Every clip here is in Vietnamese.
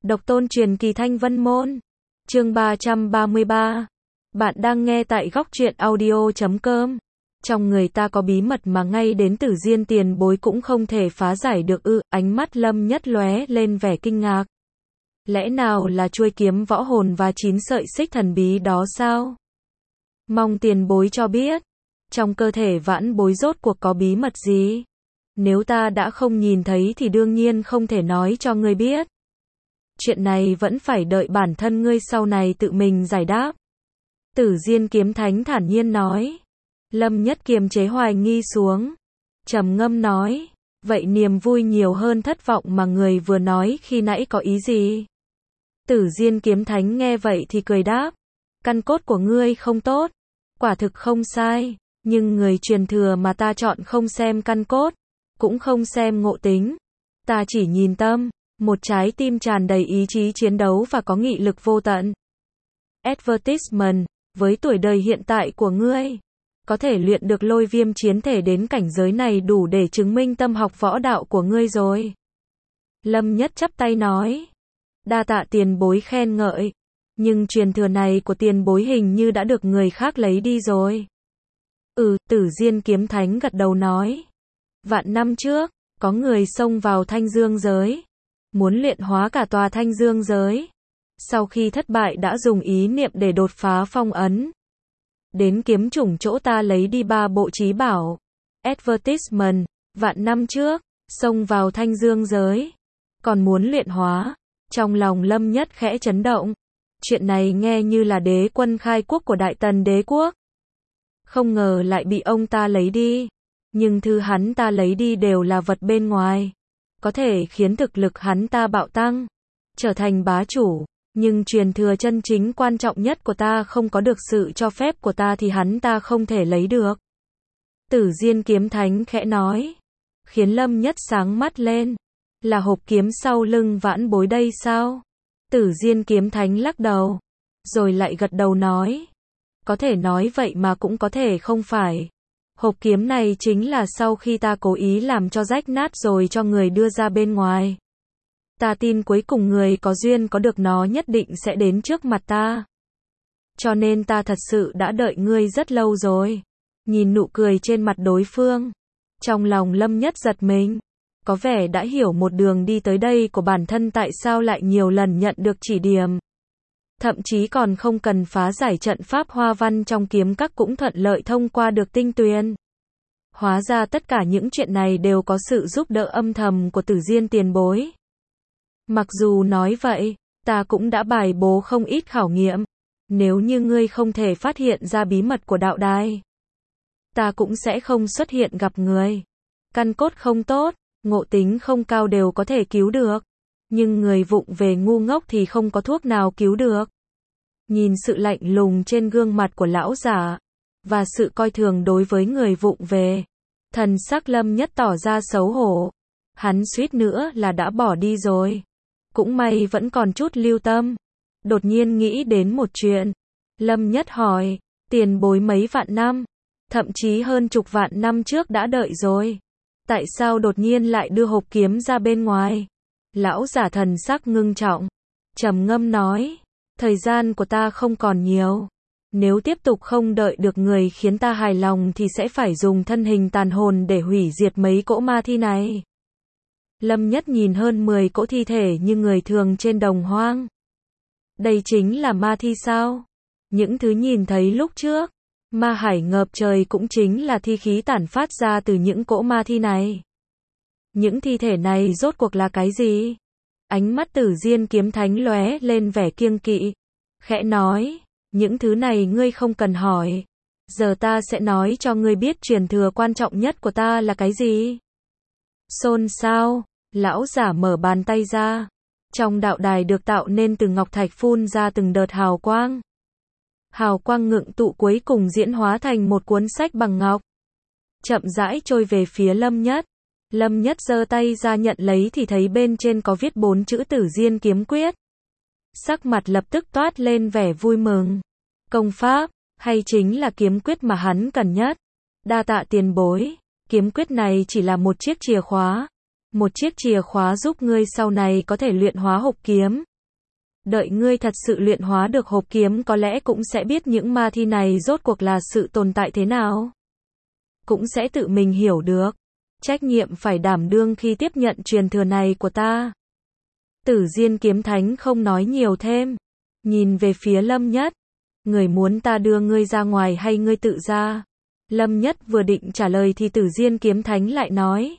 Độc tôn truyền kỳ Thanh Vân Môn. Chương 333. Bạn đang nghe tại góc truyện audio.com. Trong người ta có bí mật mà ngay đến Tử Diên tiền bối cũng không thể phá giải được ư? Ánh mắt Lâm Nhất lóe lên vẻ kinh ngạc. Lẽ nào là chuôi kiếm võ hồn và 9 sợi xích thần bí đó sao? Mong tiền bối cho biết, trong cơ thể vãn bối rốt cuộc có bí mật gì? Nếu ta đã không nhìn thấy thì đương nhiên không thể nói cho ngươi biết. Chuyện này vẫn phải đợi bản thân ngươi sau này tự mình giải đáp. Tử Diên kiếm thánh thản nhiên nói. Lâm Nhất kiềm chế hoài nghi xuống, trầm ngâm nói, vậy niềm vui nhiều hơn thất vọng mà người vừa nói khi nãy có ý gì? Tử Diên kiếm thánh nghe vậy thì cười đáp, căn cốt của ngươi không tốt, quả thực không sai, nhưng người truyền thừa mà ta chọn không xem căn cốt, cũng không xem ngộ tính, ta chỉ nhìn tâm, một trái tim tràn đầy ý chí chiến đấu và có nghị lực vô tận. Advertisement, với tuổi đời hiện tại của ngươi, có thể luyện được lôi viêm chiến thể đến cảnh giới này đủ để chứng minh tâm học võ đạo của ngươi rồi. Lâm Nhất chắp tay nói, đa tạ tiền bối khen ngợi, nhưng truyền thừa này của tiền bối hình như đã được người khác lấy đi rồi. Tử Diên kiếm thánh gật đầu nói, vạn năm trước, có người xông vào Thanh Dương giới, muốn luyện hóa cả tòa Thanh Dương giới. Sau khi thất bại đã dùng ý niệm để đột phá phong ấn. Đến kiếm chủng chỗ ta lấy đi 3 bộ trí bảo. Advertisement, vạn năm trước, xông vào Thanh Dương giới, còn muốn luyện hóa. Trong lòng Lâm Nhất khẽ chấn động. Chuyện này nghe như là đế quân khai quốc của Đại Tần đế quốc. Không ngờ lại bị ông ta lấy đi. Nhưng thứ hắn ta lấy đi đều là vật bên ngoài. Có thể khiến thực lực hắn ta bạo tăng, trở thành bá chủ. Nhưng truyền thừa chân chính quan trọng nhất của ta không có được sự cho phép của ta thì hắn ta không thể lấy được. Tử Diên kiếm thánh khẽ nói, khiến Lâm Nhất sáng mắt lên. Là hộp kiếm sau lưng vãn bối đây sao? Tử Diên kiếm thánh lắc đầu, rồi lại gật đầu nói, có thể nói vậy mà cũng có thể không phải. Hộp kiếm này chính là sau khi ta cố ý làm cho rách nát rồi cho người đưa ra bên ngoài. Ta tin cuối cùng người có duyên có được nó nhất định sẽ đến trước mặt ta. Cho nên ta thật sự đã đợi ngươi rất lâu rồi. Nhìn nụ cười trên mặt đối phương, trong lòng Lâm Nhất giật mình. Có vẻ đã hiểu một đường đi tới đây của bản thân tại sao lại nhiều lần nhận được chỉ điểm. Thậm chí còn không cần phá giải trận pháp hoa văn trong kiếm các cũng thuận lợi thông qua được tinh tuyền. Hóa ra tất cả những chuyện này đều có sự giúp đỡ âm thầm của Tử Diên tiền bối. Mặc dù nói vậy, ta cũng đã bài bố không ít khảo nghiệm. Nếu như ngươi không thể phát hiện ra bí mật của đạo đài, ta cũng sẽ không xuất hiện gặp người. Căn cốt không tốt, ngộ tính không cao đều có thể cứu được. Nhưng người vụng về ngu ngốc thì không có thuốc nào cứu được. Nhìn sự lạnh lùng trên gương mặt của lão giả, và sự coi thường đối với người vụng về, thần sắc Lâm Nhất tỏ ra xấu hổ. Hắn suýt nữa là đã bỏ đi rồi. Cũng may vẫn còn chút lưu tâm. Đột nhiên nghĩ đến một chuyện. Lâm Nhất hỏi, tiền bối mấy vạn năm, thậm chí hơn chục vạn năm trước đã đợi rồi. Tại sao đột nhiên lại đưa hộp kiếm ra bên ngoài? Lão giả thần sắc ngưng trọng, trầm ngâm nói, thời gian của ta không còn nhiều. Nếu tiếp tục không đợi được người khiến ta hài lòng thì sẽ phải dùng thân hình tàn hồn để hủy diệt mấy cỗ ma thi này. Lâm Nhất nhìn hơn 10 cỗ thi thể như người thường trên đồng hoang. Đây chính là ma thi sao? Những thứ nhìn thấy lúc trước, ma hải ngập trời cũng chính là thi khí tản phát ra từ những cỗ ma thi này. Những thi thể này rốt cuộc là cái gì? Ánh mắt Tử Diên kiếm thánh lóe lên vẻ kiêng kỵ, khẽ nói, những thứ này ngươi không cần hỏi. Giờ ta sẽ nói cho ngươi biết truyền thừa quan trọng nhất của ta là cái gì. Xôn xao, lão giả mở bàn tay ra. Trong đạo đài được tạo nên từ ngọc thạch phun ra từng đợt hào quang. Hào quang ngưng tụ cuối cùng diễn hóa thành một cuốn sách bằng ngọc. Chậm rãi trôi về phía Lâm Nhất. Lâm Nhất giơ tay ra nhận lấy thì thấy bên trên có viết 4 chữ Tử Diên kiếm quyết. Sắc mặt lập tức toát lên vẻ vui mừng. Công pháp, hay chính là kiếm quyết mà hắn cần nhất. Đa tạ tiền bối, kiếm quyết này chỉ là một chiếc chìa khóa. Một chiếc chìa khóa giúp ngươi sau này có thể luyện hóa hộp kiếm, Đợi ngươi thật sự luyện hóa được hộp kiếm có lẽ cũng sẽ biết những ma thi này rốt cuộc là sự tồn tại thế nào. Cũng sẽ tự mình hiểu được trách nhiệm phải đảm đương khi tiếp nhận truyền thừa này của ta. Tử Diên kiếm thánh không nói nhiều thêm, nhìn về phía Lâm Nhất. Người muốn ta đưa ngươi ra ngoài hay ngươi tự ra? Lâm Nhất vừa định trả lời thì Tử Diên kiếm thánh lại nói.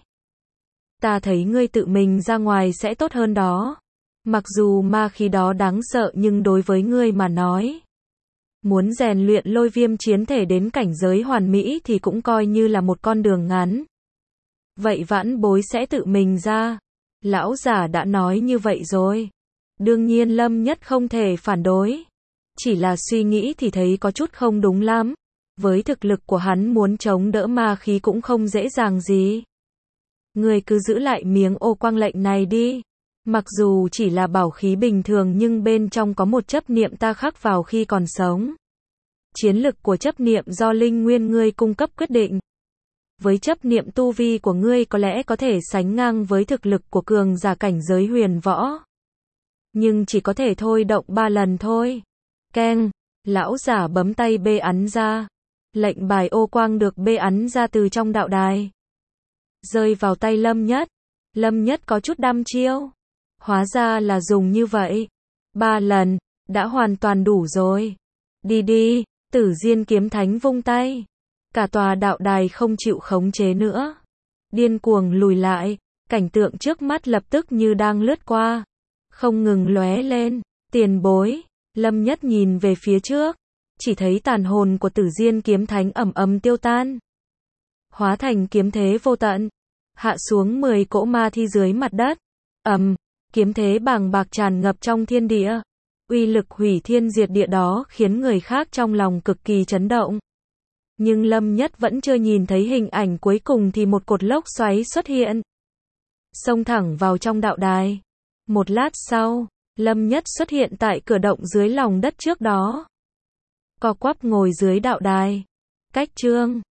Ta thấy ngươi tự mình ra ngoài sẽ tốt hơn đó. Mặc dù ma khí đó đáng sợ nhưng đối với ngươi mà nói, muốn rèn luyện lôi viêm chiến thể đến cảnh giới hoàn mỹ thì cũng coi như là một con đường ngắn. Vậy vãn bối sẽ tự mình ra. Lão giả đã nói như vậy rồi. Đương nhiên Lâm Nhất không thể phản đối. Chỉ là suy nghĩ thì thấy có chút không đúng lắm. Với thực lực của hắn muốn chống đỡ ma khí cũng không dễ dàng gì. Người cứ giữ lại miếng ô quang lệnh này đi. Mặc dù chỉ là bảo khí bình thường nhưng bên trong có một chấp niệm ta khắc vào khi còn sống. Chiến lực của chấp niệm do linh nguyên ngươi cung cấp quyết định. Với chấp niệm tu vi của ngươi có lẽ có thể sánh ngang với thực lực của cường giả cảnh giới huyền võ. Nhưng chỉ có thể thôi động 3 lần thôi. Keng, lão giả bấm tay bê ấn ra. Lệnh bài ô quang được bê ấn ra từ trong đạo đài. Rơi vào tay Lâm Nhất. Lâm Nhất có chút đăm chiêu. Hóa ra là dùng như vậy. 3 lần, đã hoàn toàn đủ rồi. Đi đi, Tử Diên kiếm thánh vung tay. Cả tòa đạo đài không chịu khống chế nữa. Điên cuồng lùi lại, cảnh tượng trước mắt lập tức như đang lướt qua. Không ngừng lóe lên, tiền bối, Lâm Nhất nhìn về phía trước. Chỉ thấy tàn hồn của Tử Diên kiếm thánh ầm ầm tiêu tan. Hóa thành kiếm thế vô tận. Hạ xuống 10 cỗ ma thi dưới mặt đất. Kiếm thế bàng bạc tràn ngập trong thiên địa. Uy lực hủy thiên diệt địa đó khiến người khác trong lòng cực kỳ chấn động. Nhưng Lâm Nhất vẫn chưa nhìn thấy hình ảnh cuối cùng thì một cột lốc xoáy xuất hiện. Xông thẳng vào trong đạo đài. Một lát sau, Lâm Nhất xuất hiện tại cửa động dưới lòng đất trước đó. Co quắp ngồi dưới đạo đài. Cách chương